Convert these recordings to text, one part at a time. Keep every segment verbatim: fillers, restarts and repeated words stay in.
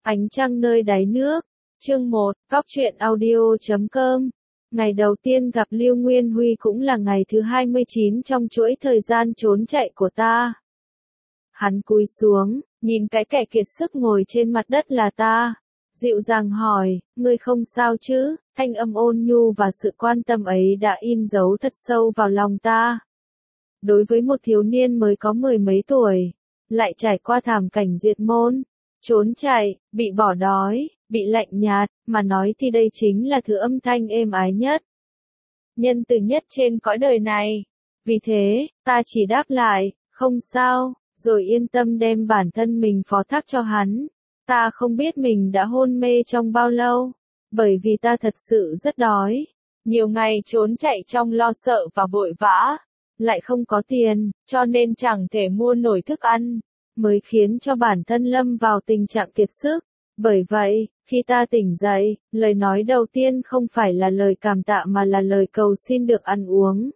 Ánh trăng nơi đáy nước. Chương một, Góc truyện audio chấm com. Ngày đầu tiên gặp Lưu Nguyên Huy cũng là ngày thứ hai mươi chín trong chuỗi thời gian trốn chạy của ta. Hắn cúi xuống, nhìn cái kẻ kiệt sức ngồi trên mặt đất là ta. Dịu dàng hỏi, ngươi không sao chứ? Thanh âm ôn nhu và sự quan tâm ấy đã in dấu thật sâu vào lòng ta. Đối với một thiếu niên mới có mười mấy tuổi, lại trải qua thảm cảnh diệt môn, trốn chạy, bị bỏ đói, bị lạnh nhạt, mà nói thì đây chính là thứ âm thanh êm ái nhất, nhân từ nhất trên cõi đời này. Vì thế, ta chỉ đáp lại, không sao, rồi yên tâm đem bản thân mình phó thác cho hắn. Ta không biết mình đã hôn mê trong bao lâu, bởi vì ta thật sự rất đói. Nhiều ngày trốn chạy trong lo sợ và vội vã, lại không có tiền, cho nên chẳng thể mua nổi thức ăn, mới khiến cho bản thân lâm vào tình trạng kiệt sức. Bởi vậy, khi ta tỉnh dậy, lời nói đầu tiên không phải là lời cảm tạ mà là lời cầu xin được ăn uống.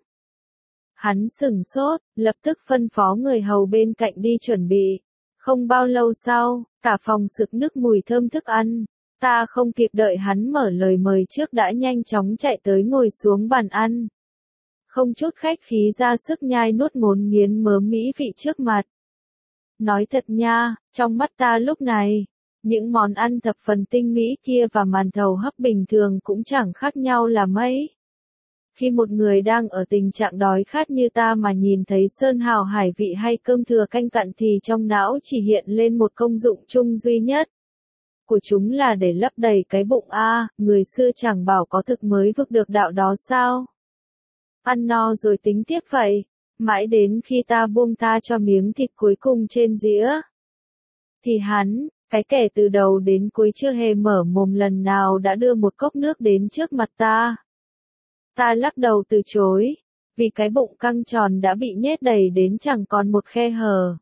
Hắn sửng sốt, lập tức phân phó người hầu bên cạnh đi chuẩn bị. Không bao lâu sau, cả phòng sực nức mùi thơm thức ăn. Ta không kịp đợi hắn mở lời mời trước đã nhanh chóng chạy tới ngồi xuống bàn ăn. Không chút khách khí ra sức nhai nuốt ngốn nghiến mớ mỹ vị trước mặt. Nói thật nha, trong mắt ta lúc này, những món ăn thập phần tinh mỹ kia và màn thầu hấp bình thường cũng chẳng khác nhau là mấy. Khi một người đang ở tình trạng đói khát như ta mà nhìn thấy sơn hào hải vị hay cơm thừa canh cặn thì trong não chỉ hiện lên một công dụng chung duy nhất. Của chúng là để lấp đầy cái bụng a, à, người xưa chẳng bảo có thực mới vực được đạo đó sao? Ăn no rồi tính tiếp vậy, mãi đến khi ta buông tha cho miếng thịt cuối cùng trên dĩa. Thì hắn, cái kẻ từ đầu đến cuối chưa hề mở mồm lần nào đã đưa một cốc nước đến trước mặt ta. Ta lắc đầu từ chối, vì cái bụng căng tròn đã bị nhét đầy đến chẳng còn một khe hở.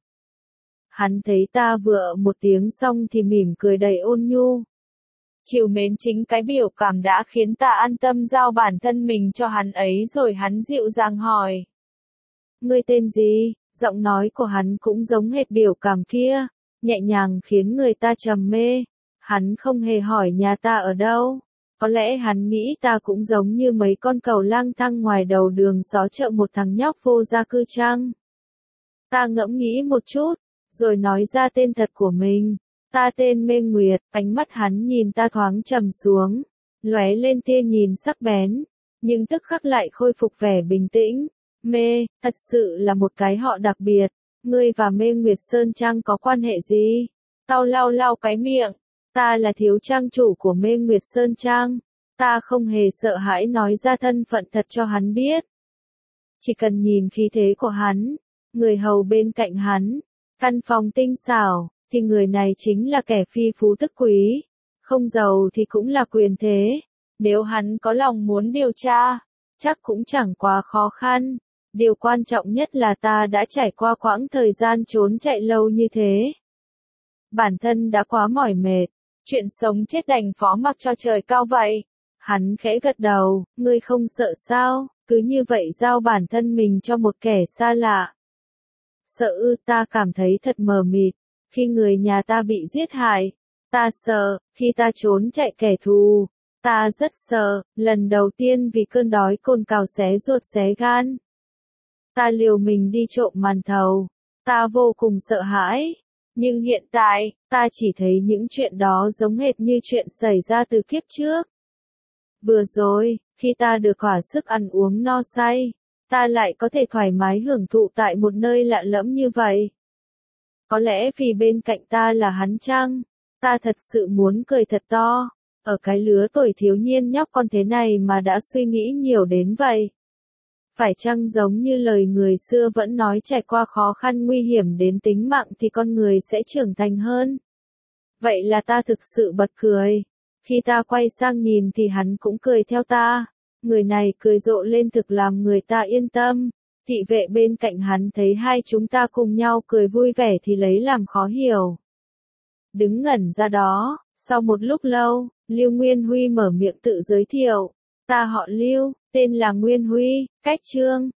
Hắn thấy ta vừa một tiếng xong thì mỉm cười đầy ôn nhu. Trìu mến chính cái biểu cảm đã khiến ta an tâm giao bản thân mình cho hắn ấy, rồi hắn dịu dàng hỏi. Ngươi tên gì? Giọng nói của hắn cũng giống hệt biểu cảm kia, nhẹ nhàng khiến người ta trầm mê. Hắn không hề hỏi nhà ta ở đâu. Có lẽ hắn nghĩ ta cũng giống như mấy con cẩu lang thang ngoài đầu đường xó chợ, một thằng nhóc vô gia cư chăng? Ta ngẫm nghĩ một chút, rồi nói ra tên thật của mình. Ta tên Mê Nguyệt. Ánh mắt hắn nhìn ta thoáng trầm xuống, lóe lên tia nhìn sắc bén, nhưng tức khắc lại khôi phục vẻ bình tĩnh. Mê, thật sự là một cái họ đặc biệt. Ngươi và Mê Nguyệt Sơn Trang có quan hệ gì? Tao lau lau cái miệng. Ta là thiếu trang chủ của Mê Nguyệt Sơn Trang. Ta không hề sợ hãi nói ra thân phận thật cho hắn biết. Chỉ cần nhìn khí thế của hắn, người hầu bên cạnh hắn, căn phòng tinh xảo, thì người này chính là kẻ phi phú tức quý. Không giàu thì cũng là quyền thế. Nếu hắn có lòng muốn điều tra, chắc cũng chẳng quá khó khăn. Điều quan trọng nhất là ta đã trải qua quãng thời gian trốn chạy lâu như thế. Bản thân đã quá mỏi mệt, chuyện sống chết đành phó mặc cho trời cao vậy. Hắn khẽ gật đầu, ngươi không sợ sao, cứ như vậy giao bản thân mình cho một kẻ xa lạ. Sợ ư? Ta cảm thấy thật mờ mịt. Khi người nhà ta bị giết hại, ta sợ. Khi ta trốn chạy kẻ thù, ta rất sợ. Lần đầu tiên vì cơn đói cồn cào xé ruột xé gan, ta liều mình đi trộm màn thầu. Ta vô cùng sợ hãi. Nhưng hiện tại, ta chỉ thấy những chuyện đó giống hệt như chuyện xảy ra từ kiếp trước. Vừa rồi, khi ta được thỏa sức ăn uống no say, ta lại có thể thoải mái hưởng thụ tại một nơi lạ lẫm như vậy. Có lẽ vì bên cạnh ta là hắn chăng? Ta thật sự muốn cười thật to. Ở cái lứa tuổi thiếu niên nhóc con thế này mà đã suy nghĩ nhiều đến vậy. Phải chăng giống như lời người xưa vẫn nói, trải qua khó khăn nguy hiểm đến tính mạng thì con người sẽ trưởng thành hơn? Vậy là ta thực sự bật cười. Khi ta quay sang nhìn thì hắn cũng cười theo ta. Người này cười rộ lên thực làm người ta yên tâm. Thị vệ bên cạnh hắn thấy hai chúng ta cùng nhau cười vui vẻ thì lấy làm khó hiểu. Đứng ngẩn ra đó, sau một lúc lâu, Lưu Nguyên Huy mở miệng tự giới thiệu. Ta họ Lưu, tên là Nguyên Huy, cách Trương.